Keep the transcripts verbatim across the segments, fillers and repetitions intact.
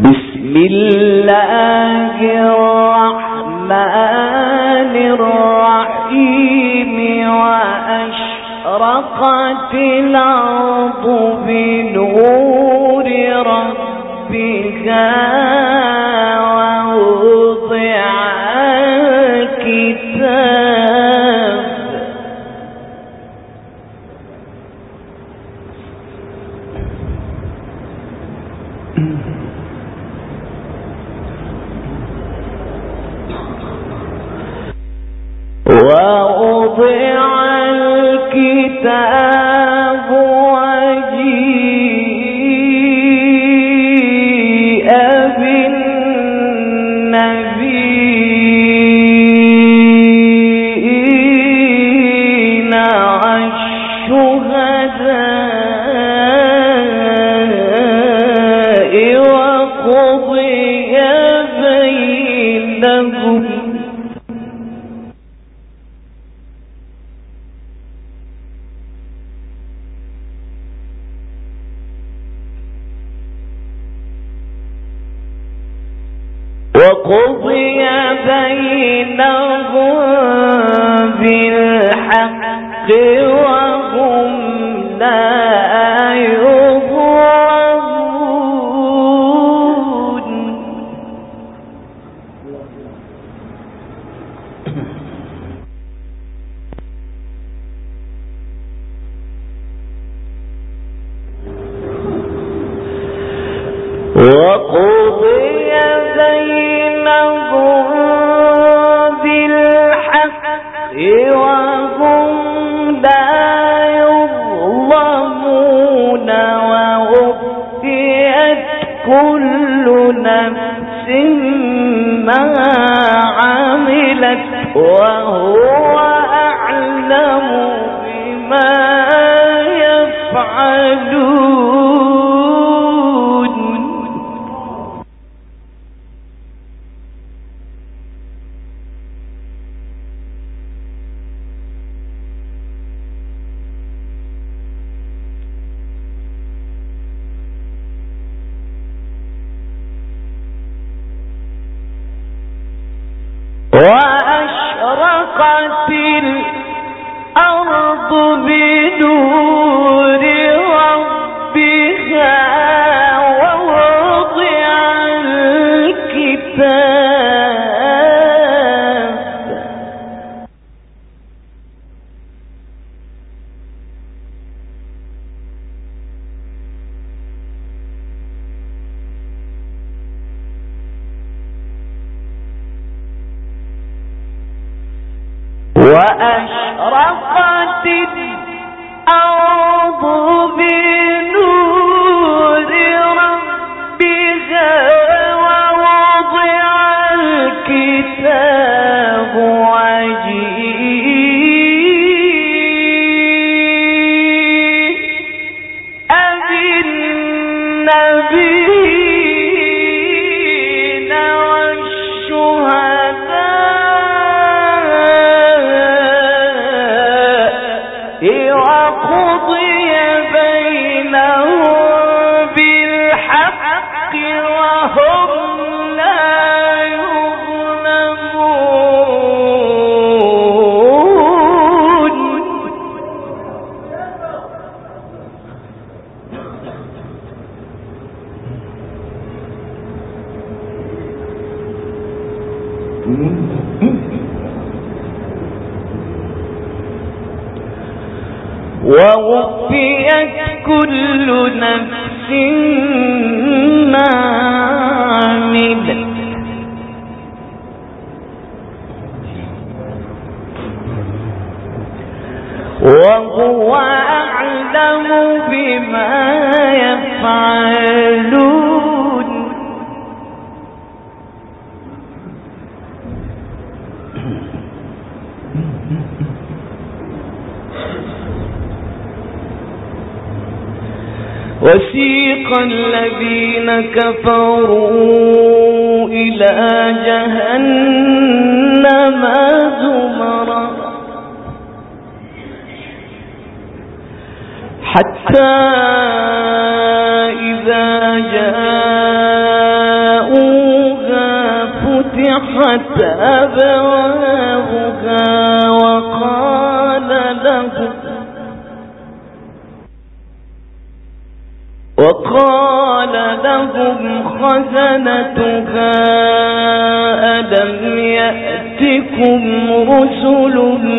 بسم الله الرحمن الرحيم وأشرقت الأرض بنور ربها ووضع الكتاب ووضع الكتاب وجيء بالنبيين والشهداء وقضي بينهم وقضي بينهم بالحق وهم لا يظلمون وقضي بينهم بالحق وهم لا يظلمون ووفيت كل نفس ما عملت وهو أعلم بما يفعلون وأشرقت الأرض بنور ربها ووضع الكتاب وأشرقت الأرض بنور ربها ووضع الكتاب وجيء بالنبيين والشهداء وقضي بينهم بالحق وهم لا يظلمون ووفيت كل نفس ما عملت وهو أعلم بما يفعلون وسيق الذين كفروا إلى جهنم زمرا حتى إذا جاء وفتحت أبوابها وقال لهم وقال لهم خزنتها ألم يأتكم رسل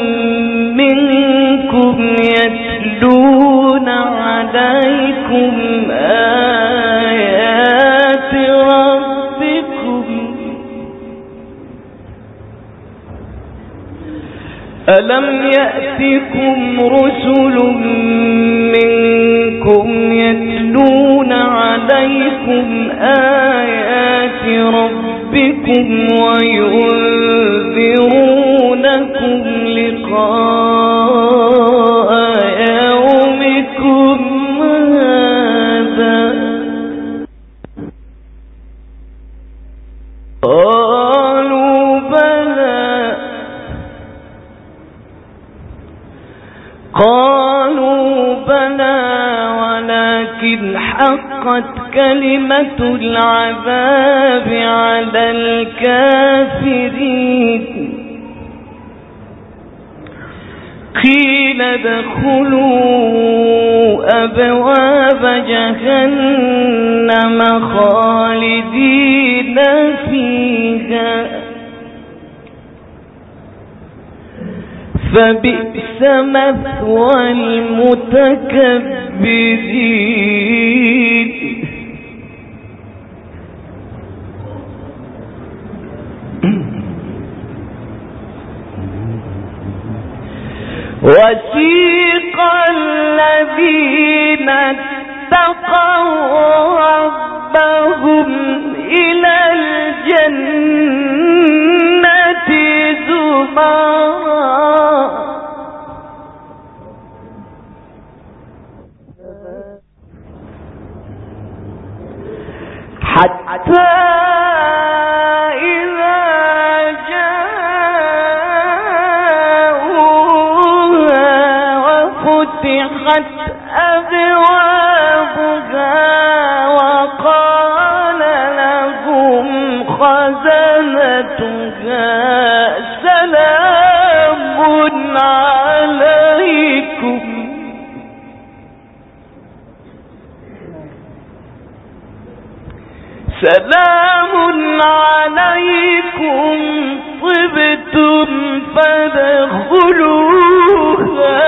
منكم يتلون عليكم آيات ربكم ألم يأتكم رسل منكم يتلون عليكم آيات ربكم وينذرونكم لقاء يومكم هذا قالوا بلى قالوا بلى ولكن حقت كلمة العذاب على الكافرين قيل ادخلوا أبواب جهنم خالدين فيها فبئس مثوى المتكبرين وسيق الذين اتقوا ربهم إلى الجنة زمرا حتى فتحت أبوابها وقال لهم خزنتها سلام عليكم سلام عليكم طبتم فادخلوها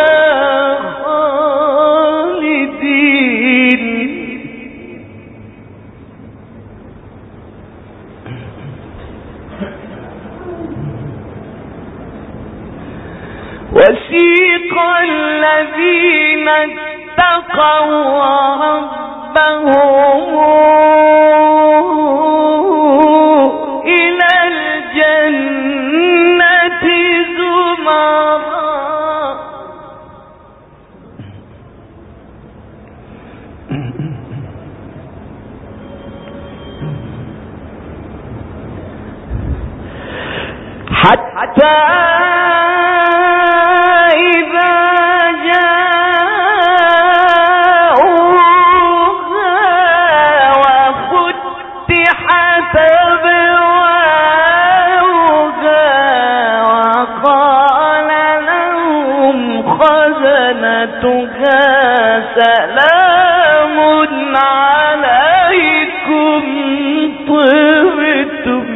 وسيق الذين اتقوا ربهم إلى الجنة زمرا حتى سلام عليكم طبتم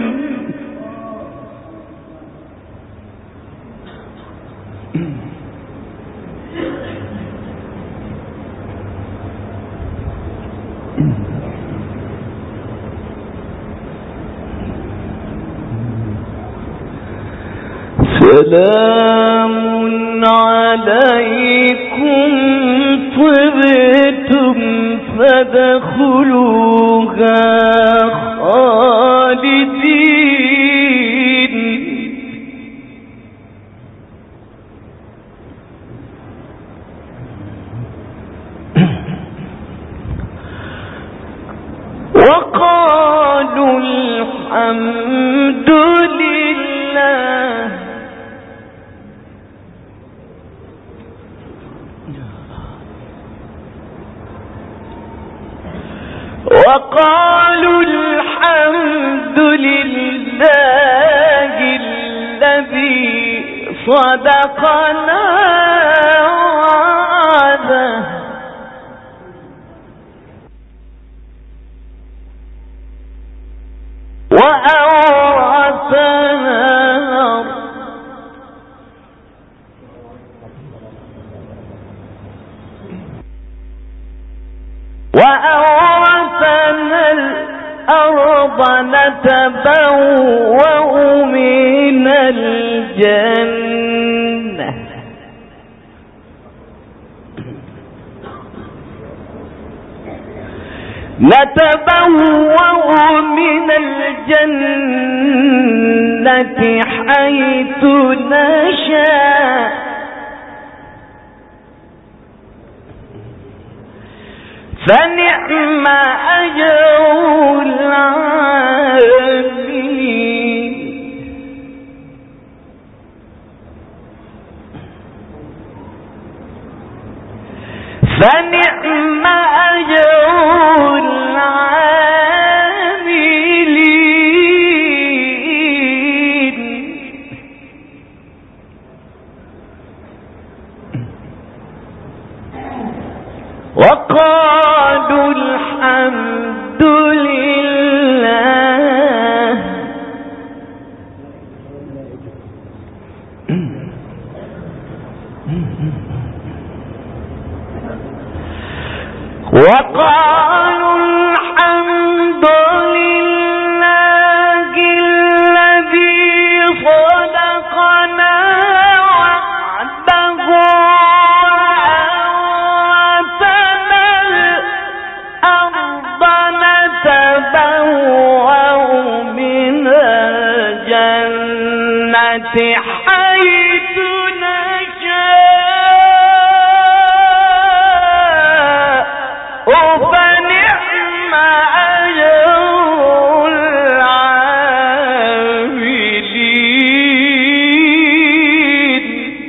سلام عليكم طبتم فادخلوها خالدين وقالوا الحمد لله وقالوا الحمد لله صدقنا وعده وأورثنا وأورثنا الأرض نتبوأ من الجنة نتبوأ من الجنة حيث نشاء فنعم أجر العاملين فنعم أجر العاملين وقالوا الحمد لله وقالوا الحمد لله الذي صدقنا وعده وأورثنا الأرض نتبوأ من الجنة حيث فنعم أجر العاملين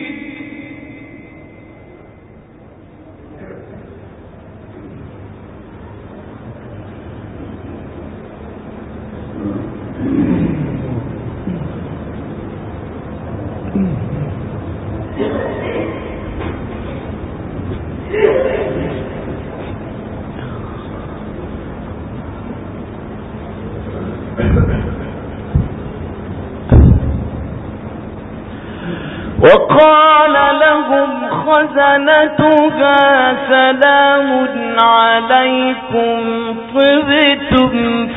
وقال لهم خزنتها سلام عليكم طبتم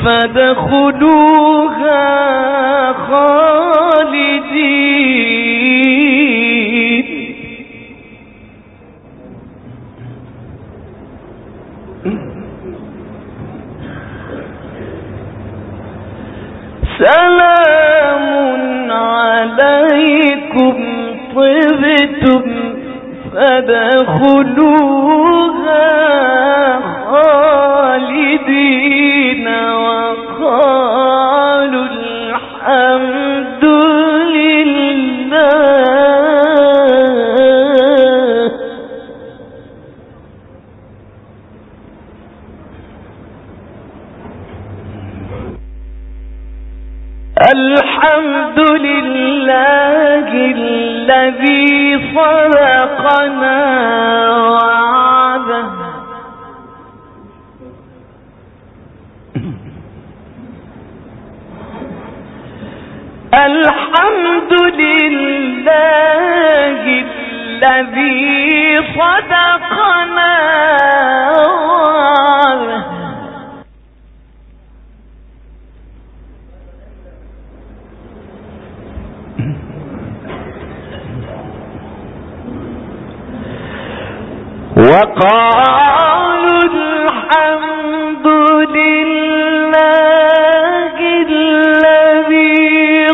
فادخلوها خالدين سلام عليكم طبتم فادخلوها خالدين وقالوا الحمد لله الحمد لله الذي صدقنا وعده الحمد لله الذي صدقنا وعده وقالوا الحمد لله الذي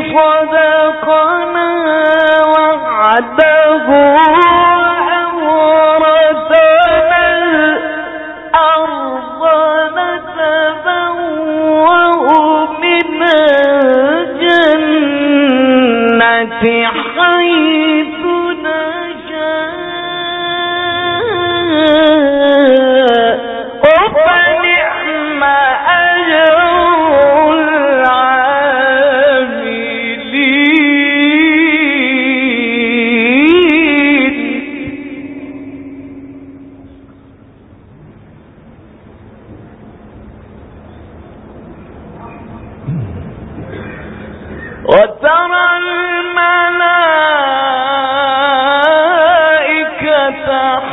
صدقنا وعده وأورثنا الأرض نتبوأ من الجنة حيث فنعم أجر العاملين وترى الملائكة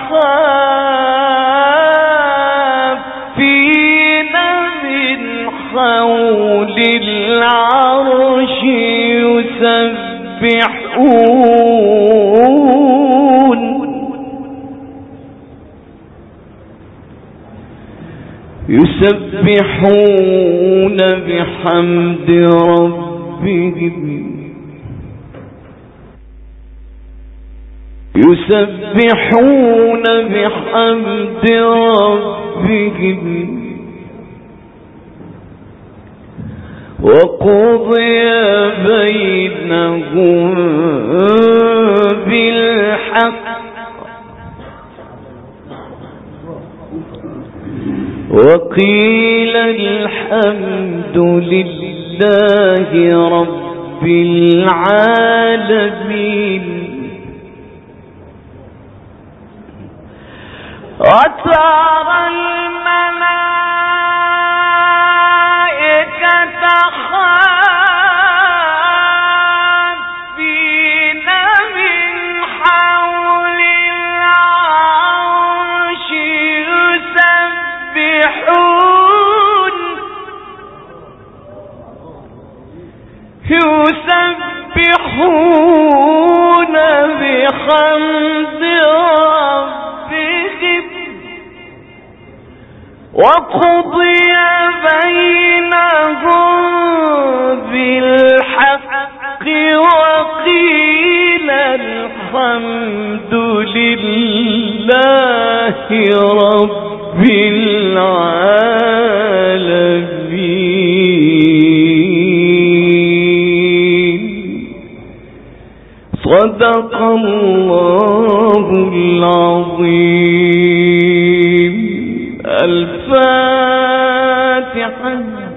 حافين من حول العرش يسبحون يسبحون بحمد ربهم يسبحون بحمد ربهم وقضي بينهم بالحق وقيل الحمد لله رب العالمين وترى الملائكة حافين من حول العرش يسبحون يسبحون بحمد ربهم وقضي بينهم بالحق وقيل الحمد لله رب العالمين. صدق الله العظيم. الفاتحة.